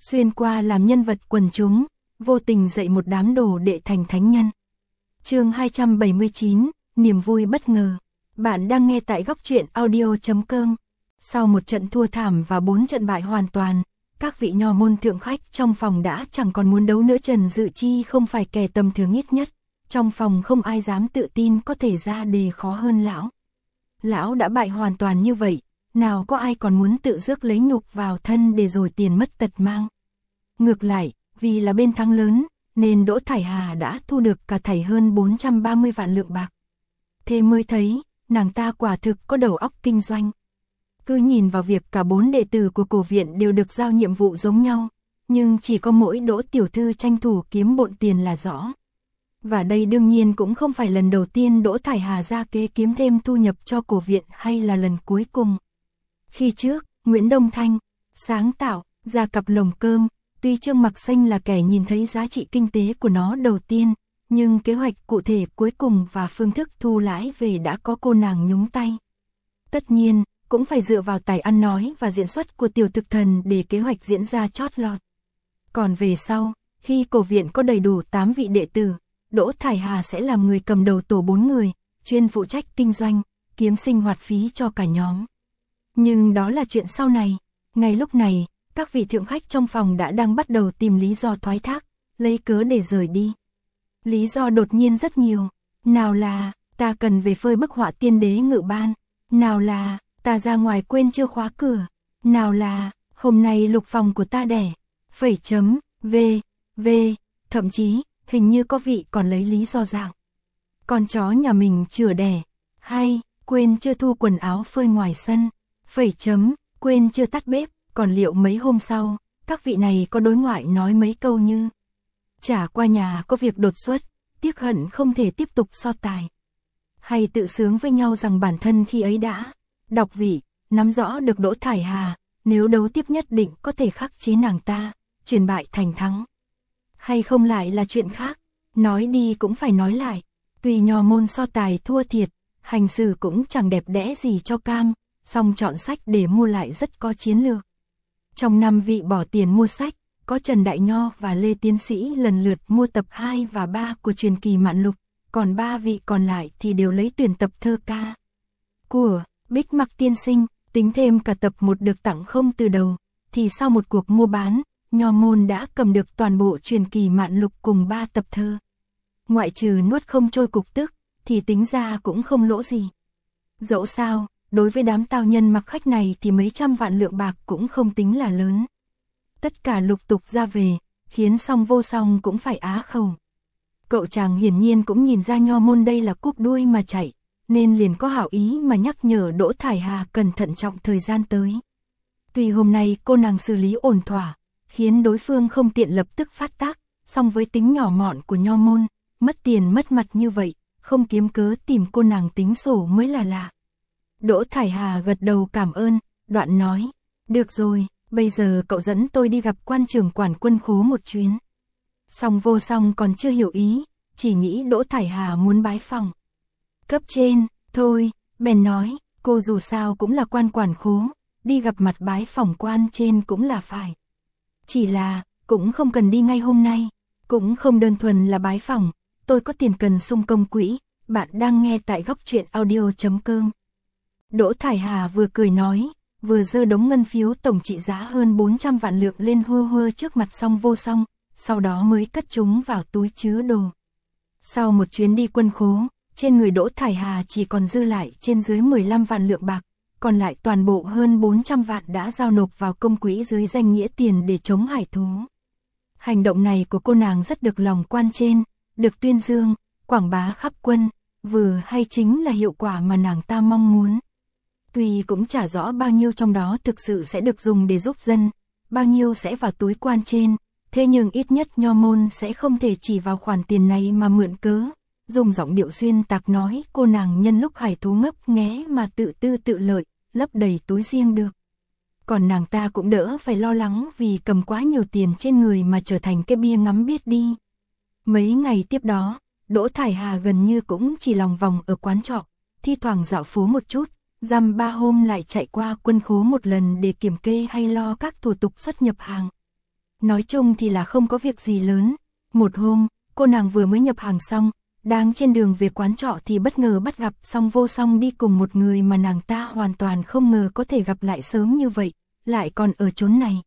xuyên qua làm nhân vật quần chúng, vô tình dạy một đám đồ đệ thành thánh nhân. Chương 279, niềm vui bất ngờ. Bạn đang nghe tại góc truyện audio.com. Sau một trận thua thảm và 4 trận bại hoàn toàn, các vị nho môn thượng khách trong phòng đã chẳng còn muốn đấu nữa. Trần Dự Chi không phải kẻ tầm thường, ít nhất trong phòng không ai dám tự tin có thể ra đề khó hơn lão. Lão đã bại hoàn toàn như vậy, nào có ai còn muốn tự rước lấy nhục vào thân để rồi tiền mất tật mang. Ngược lại, vì là bên thắng lớn, nên Đỗ Thải Hà đã thu được cả thảy hơn 430 vạn lượng bạc. Thế mới thấy, nàng ta quả thực có đầu óc kinh doanh. Cứ nhìn vào việc cả 4 đệ tử của cổ viện đều được giao nhiệm vụ giống nhau, nhưng chỉ có mỗi Đỗ tiểu thư tranh thủ kiếm bộn tiền là rõ. Và đây đương nhiên cũng không phải lần đầu tiên Đỗ Thải Hà ra kế kiếm thêm thu nhập cho cổ viện hay là lần cuối cùng. Khi trước, Nguyễn Đông Thanh sáng tạo ra cặp lồng cơm, tuy Trương Mặc Xanh là kẻ nhìn thấy giá trị kinh tế của nó đầu tiên, nhưng kế hoạch cụ thể cuối cùng và phương thức thu lãi về đã có cô nàng nhúng tay. Tất nhiên, cũng phải dựa vào tài ăn nói và diễn xuất của Tiểu Thực Thần để kế hoạch diễn ra chót lọt. Còn về sau, khi cổ viện có đầy đủ 8 vị đệ tử, Đỗ Thải Hà sẽ làm người cầm đầu tổ 4 người, chuyên phụ trách kinh doanh, kiếm sinh hoạt phí cho cả nhóm. Nhưng đó là chuyện sau này. Ngay lúc này, các vị thượng khách trong phòng đã đang bắt đầu tìm lý do thoái thác, lấy cớ để rời đi. Lý do đột nhiên rất nhiều. Nào là, ta cần về phơi bức họa Tiên Đế Ngự Ban. Nào là, ta ra ngoài quên chưa khóa cửa. Nào là, hôm nay lục phòng của ta đẻ. V. Thậm chí, hình như có vị còn lấy lý do dạng: con chó nhà mình chửa đẻ. Hay, quên chưa thu quần áo phơi ngoài sân. Quên chưa tắt bếp. Còn liệu mấy hôm sau, các vị này có đối ngoại nói mấy câu như: chả qua nhà có việc đột xuất, tiếc hận không thể tiếp tục so tài. Hay tự sướng với nhau rằng bản thân khi ấy đã đọc vị, nắm rõ được Đỗ Thải Hà, nếu đấu tiếp nhất định có thể khắc chế nàng ta, chuyển bại thành thắng. Hay không lại là chuyện khác, nói đi cũng phải nói lại, tuy nho môn so tài thua thiệt, hành xử cũng chẳng đẹp đẽ gì cho cam, song chọn sách để mua lại rất có chiến lược. Trong 5 vị bỏ tiền mua sách, có Trần Đại Nho và Lê Tiến Sĩ lần lượt mua tập 2 và 3 của truyền kỳ Mạn Lục, còn 3 vị còn lại thì đều lấy tuyển tập thơ ca của Bích Mặc tiên sinh, tính thêm cả tập 1 được tặng không từ đầu, thì sau một cuộc mua bán, nho môn đã cầm được toàn bộ truyền kỳ Mạn Lục cùng 3 tập thơ. Ngoại trừ nuốt không trôi cục tức, thì tính ra cũng không lỗ gì. Dẫu sao, đối với đám tào nhân mặc khách này thì mấy trăm vạn lượng bạc cũng không tính là lớn. Tất cả lục tục ra về, khiến Song Vô Song cũng phải á khẩu. Cậu chàng hiển nhiên cũng nhìn ra nho môn đây là cúp đuôi mà chạy, nên liền có hảo ý mà nhắc nhở Đỗ Thải Hà cần thận trọng thời gian tới. Tuy hôm nay cô nàng xử lý ổn thỏa, khiến đối phương không tiện lập tức phát tác, song với tính nhỏ mọn của nho môn, mất tiền mất mặt như vậy, không kiếm cớ tìm cô nàng tính sổ mới là lạ. Đỗ Thải Hà gật đầu cảm ơn, đoạn nói: được rồi, bây giờ cậu dẫn tôi đi gặp quan trưởng quản quân khố một chuyến. Song Vô Song còn chưa hiểu ý, chỉ nghĩ Đỗ Thải Hà muốn bái phòng cấp trên, thôi, bèn nói, cô dù sao cũng là quan quản khố, đi gặp mặt bái phòng quan trên cũng là phải. Chỉ là, cũng không cần đi ngay hôm nay, cũng không đơn thuần là bái phòng, tôi có tiền cần sung công quỹ. Bạn đang nghe tại góc truyện audio.com. Đỗ Thải Hà vừa cười nói, vừa giơ đống ngân phiếu tổng trị giá hơn 400 vạn lượng lên hơ hơ trước mặt Song Vô Song, sau đó mới cất chúng vào túi chứa đồ. Sau một chuyến đi quân khố, trên người Đỗ Thải Hà chỉ còn dư lại trên dưới 15 vạn lượng bạc, còn lại toàn bộ hơn 400 vạn đã giao nộp vào công quỹ dưới danh nghĩa tiền để chống hải thú. Hành động này của cô nàng rất được lòng quan trên, được tuyên dương, quảng bá khắp quân, vừa hay chính là hiệu quả mà nàng ta mong muốn. Tuy cũng chả rõ bao nhiêu trong đó thực sự sẽ được dùng để giúp dân, bao nhiêu sẽ vào túi quan trên, thế nhưng ít nhất nho môn sẽ không thể chỉ vào khoản tiền này mà mượn cớ, dùng giọng điệu xuyên tạc nói cô nàng nhân lúc hải thú ngấp nghé mà tự tư tự lợi, lấp đầy túi riêng được. Còn nàng ta cũng đỡ phải lo lắng vì cầm quá nhiều tiền trên người mà trở thành cái bia ngắm biết đi. Mấy ngày tiếp đó, Đỗ Thải Hà gần như cũng chỉ lòng vòng ở quán trọ, thi thoảng dạo phố một chút, dăm 3 hôm lại chạy qua quân khố một lần để kiểm kê hay lo các thủ tục xuất nhập hàng. nói chung thì là không có việc gì lớn. Một hôm, cô nàng vừa mới nhập hàng xong, đang trên đường về quán trọ thì bất ngờ bắt gặp Song Vô Song đi cùng một người mà nàng ta hoàn toàn không ngờ có thể gặp lại sớm như vậy, lại còn ở chốn này.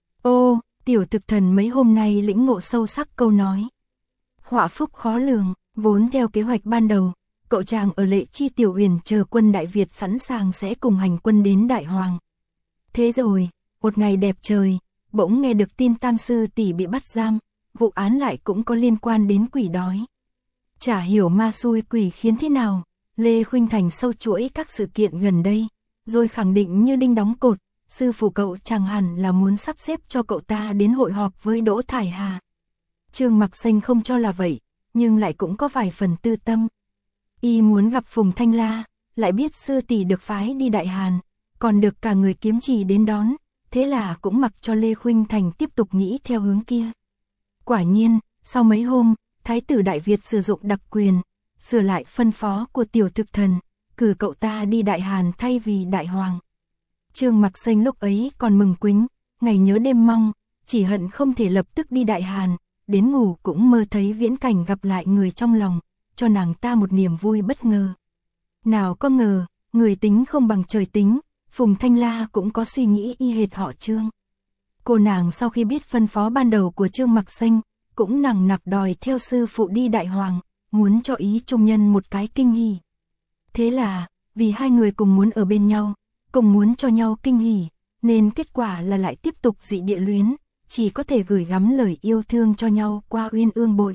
Ô, tiểu thực thần mấy hôm nay lĩnh ngộ sâu sắc câu nói. Họa phúc khó lường, vốn theo kế hoạch ban đầu, cậu chàng ở Lệ Chi Tiểu Uyển chờ quân Đại Việt sẵn sàng sẽ cùng hành quân đến Đại Hoàng. Thế rồi, một ngày đẹp trời, bỗng nghe được tin Tam sư tỷ bị bắt giam, vụ án lại cũng có liên quan đến quỷ đói. Chả hiểu ma xui quỷ khiến thế nào, Lê Khuynh Thành sâu chuỗi các sự kiện gần đây, rồi khẳng định như đinh đóng cột, sư phụ cậu chẳng hẳn là muốn sắp xếp cho cậu ta đến hội họp với Đỗ Thải Hà. Trương Mặc Xanh không cho là vậy, nhưng lại cũng có vài phần tư tâm. Y muốn gặp Phùng Thanh La, lại biết sư tỷ được phái đi Đại Hàn, còn được cả người kiếm chỉ đến đón, thế là cũng mặc cho Lê Khuynh Thành tiếp tục nghĩ theo hướng kia. Quả nhiên, sau mấy hôm, Thái tử Đại Việt sử dụng đặc quyền, sửa lại phân phó của tiểu thực thần, cử cậu ta đi Đại Hàn thay vì Đại Hoàng. Trương Mặc Xanh lúc ấy còn mừng quính, ngày nhớ đêm mong, chỉ hận không thể lập tức đi Đại Hàn, đến ngủ cũng mơ thấy viễn cảnh gặp lại người trong lòng, cho nàng ta một niềm vui bất ngờ. Nào có ngờ, người tính không bằng trời tính, Phùng Thanh La cũng có suy nghĩ y hệt họ Trương. Cô nàng sau khi biết phân phó ban đầu của Trương Mặc Xanh, cũng nằng nặc đòi theo sư phụ đi Đại Hoàng, muốn cho ý trung nhân một cái kinh hỉ. Thế là, vì hai người cùng muốn ở bên nhau, cùng muốn cho nhau kinh hỉ, nên kết quả là lại tiếp tục dị địa luyến, chỉ có thể gửi gắm lời yêu thương cho nhau qua Uyên Ương Bội.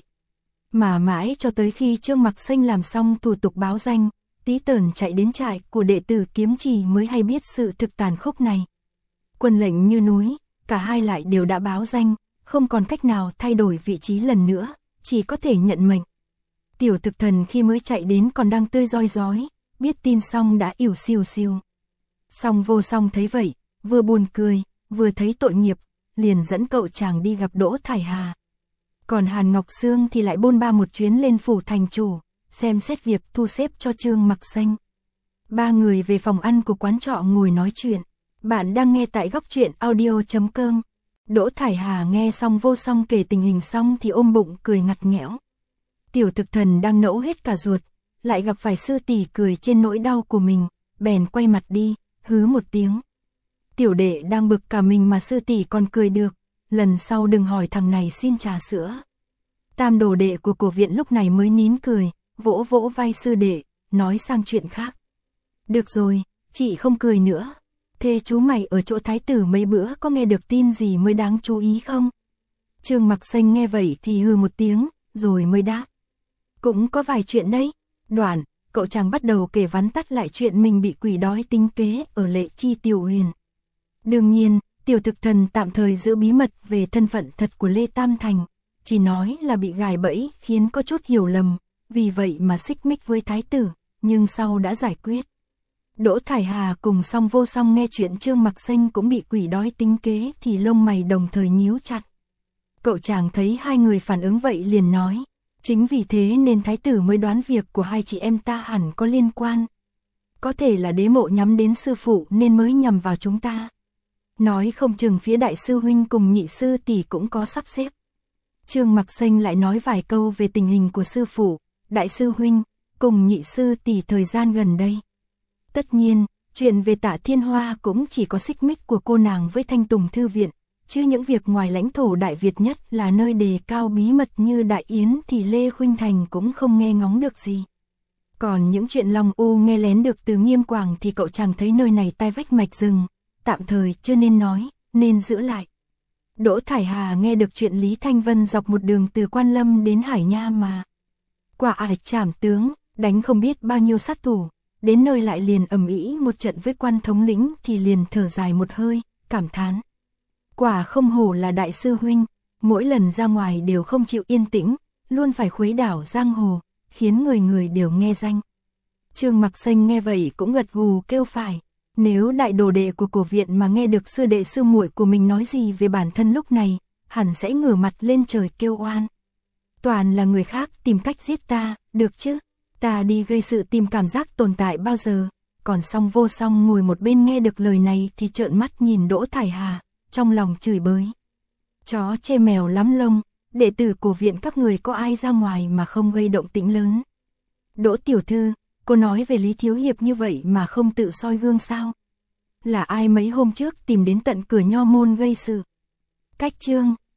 Mà mãi cho tới khi Trương Mặc Xanh làm xong thủ tục báo danh, tí tởn chạy đến trại của đệ tử kiếm chỉ mới hay biết sự thực tàn khốc này. Quân lệnh như núi, cả hai lại đều đã báo danh, không còn cách nào thay đổi vị trí lần nữa, chỉ có thể nhận mệnh. Tiểu thực thần khi mới chạy đến còn đang tươi roi rói, biết tin xong đã ỉu xìu xìu. Song Vô Song thấy vậy, vừa buồn cười, vừa thấy tội nghiệp, liền dẫn cậu chàng đi gặp Đỗ Thải Hà. Còn Hàn Ngọc Sương thì lại bôn ba một chuyến lên phủ thành chủ, xem xét việc thu xếp cho Trương Mặc Xanh. Ba người về phòng ăn của quán trọ ngồi nói chuyện. Bạn đang nghe tại Góc Truyện Audio.com. Đỗ Thải Hà nghe xong Vô Song kể tình hình xong thì ôm bụng cười ngặt nghẽo. Tiểu thực thần đang nẫu hết cả ruột, lại gặp phải sư tỷ cười trên nỗi đau của mình, bèn quay mặt đi, hứ một tiếng. Tiểu đệ đang bực cả mình mà sư tỷ còn cười được, lần sau đừng hỏi thằng này xin trà sữa. Tam đồ đệ của cổ viện lúc này mới nín cười, vỗ vỗ vai sư đệ, nói sang chuyện khác. Được rồi, chị không cười nữa. Thế chú mày ở chỗ thái tử mấy bữa có nghe được tin gì mới đáng chú ý không? Trương Mặc Xanh nghe vậy thì hừ một tiếng, rồi mới đáp. Cũng có vài chuyện đấy. Đoạn, cậu chàng bắt đầu kể vắn tắt lại chuyện mình bị quỷ đói tính kế ở Lệ Chi Tiểu Uyển. Đương nhiên, tiểu thực thần tạm thời giữ bí mật về thân phận thật của Lê Tam Thành, chỉ nói là bị gài bẫy khiến có chút hiểu lầm, vì vậy mà xích mích với thái tử, nhưng sau đã giải quyết. Đỗ Thải Hà cùng Song Vô Song nghe chuyện Trương Mặc Xanh cũng bị quỷ đói tính kế thì lông mày đồng thời nhíu chặt. Cậu chàng thấy hai người phản ứng vậy liền nói, chính vì thế nên thái tử mới đoán việc của hai chị em ta hẳn có liên quan. Có thể là đế mộ nhắm đến sư phụ nên mới nhằm vào chúng ta. Nói không chừng phía đại sư huynh cùng nhị sư tỷ cũng có sắp xếp. Trương Mặc Xanh lại nói vài câu về tình hình của sư phụ, đại sư huynh, cùng nhị sư tỷ thời gian gần đây. Tất nhiên, chuyện về Tạ Thiên Hoa cũng chỉ có xích mích của cô nàng với Thanh Tùng Thư Viện, chứ những việc ngoài lãnh thổ Đại Việt nhất là nơi đề cao bí mật như Đại Yến thì Lê Khuynh Thành cũng không nghe ngóng được gì. Còn những chuyện Long U nghe lén được từ Nghiêm Quảng thì cậu chàng thấy nơi này tai vách mạch rừng, tạm thời chưa nên nói, nên giữ lại. Đỗ Thải Hà nghe được chuyện Lý Thanh Vân dọc một đường từ Quan Lâm đến Hải Nha mà quả ải trảm tướng, đánh không biết bao nhiêu sát thủ, đến nơi lại liền ầm ĩ một trận với Quan thống lĩnh thì liền thở dài một hơi, cảm thán. Quả không hổ là đại sư huynh, mỗi lần ra ngoài đều không chịu yên tĩnh, luôn phải khuấy đảo giang hồ, khiến người người đều nghe danh. Trương Mặc Xanh nghe vậy cũng gật gù kêu phải. Nếu đại đồ đệ của cổ viện mà nghe được sư đệ sư muội của mình nói gì về bản thân lúc này, hẳn sẽ ngửa mặt lên trời kêu oan. Toàn là người khác tìm cách giết ta, được chứ? Ta đi gây sự tìm cảm giác tồn tại bao giờ? Còn Song Vô Song ngồi một bên nghe được lời này thì trợn mắt nhìn Đỗ Thải Hà, trong lòng chửi bới. Chó chê mèo lắm lông, đệ tử của viện các người có ai ra ngoài mà không gây động tĩnh lớn. Đỗ tiểu thư, cô nói về Lý Thiếu Hiệp như vậy mà không tự soi gương sao? Là ai mấy hôm trước tìm đến tận cửa nho môn gây sự? Cách chương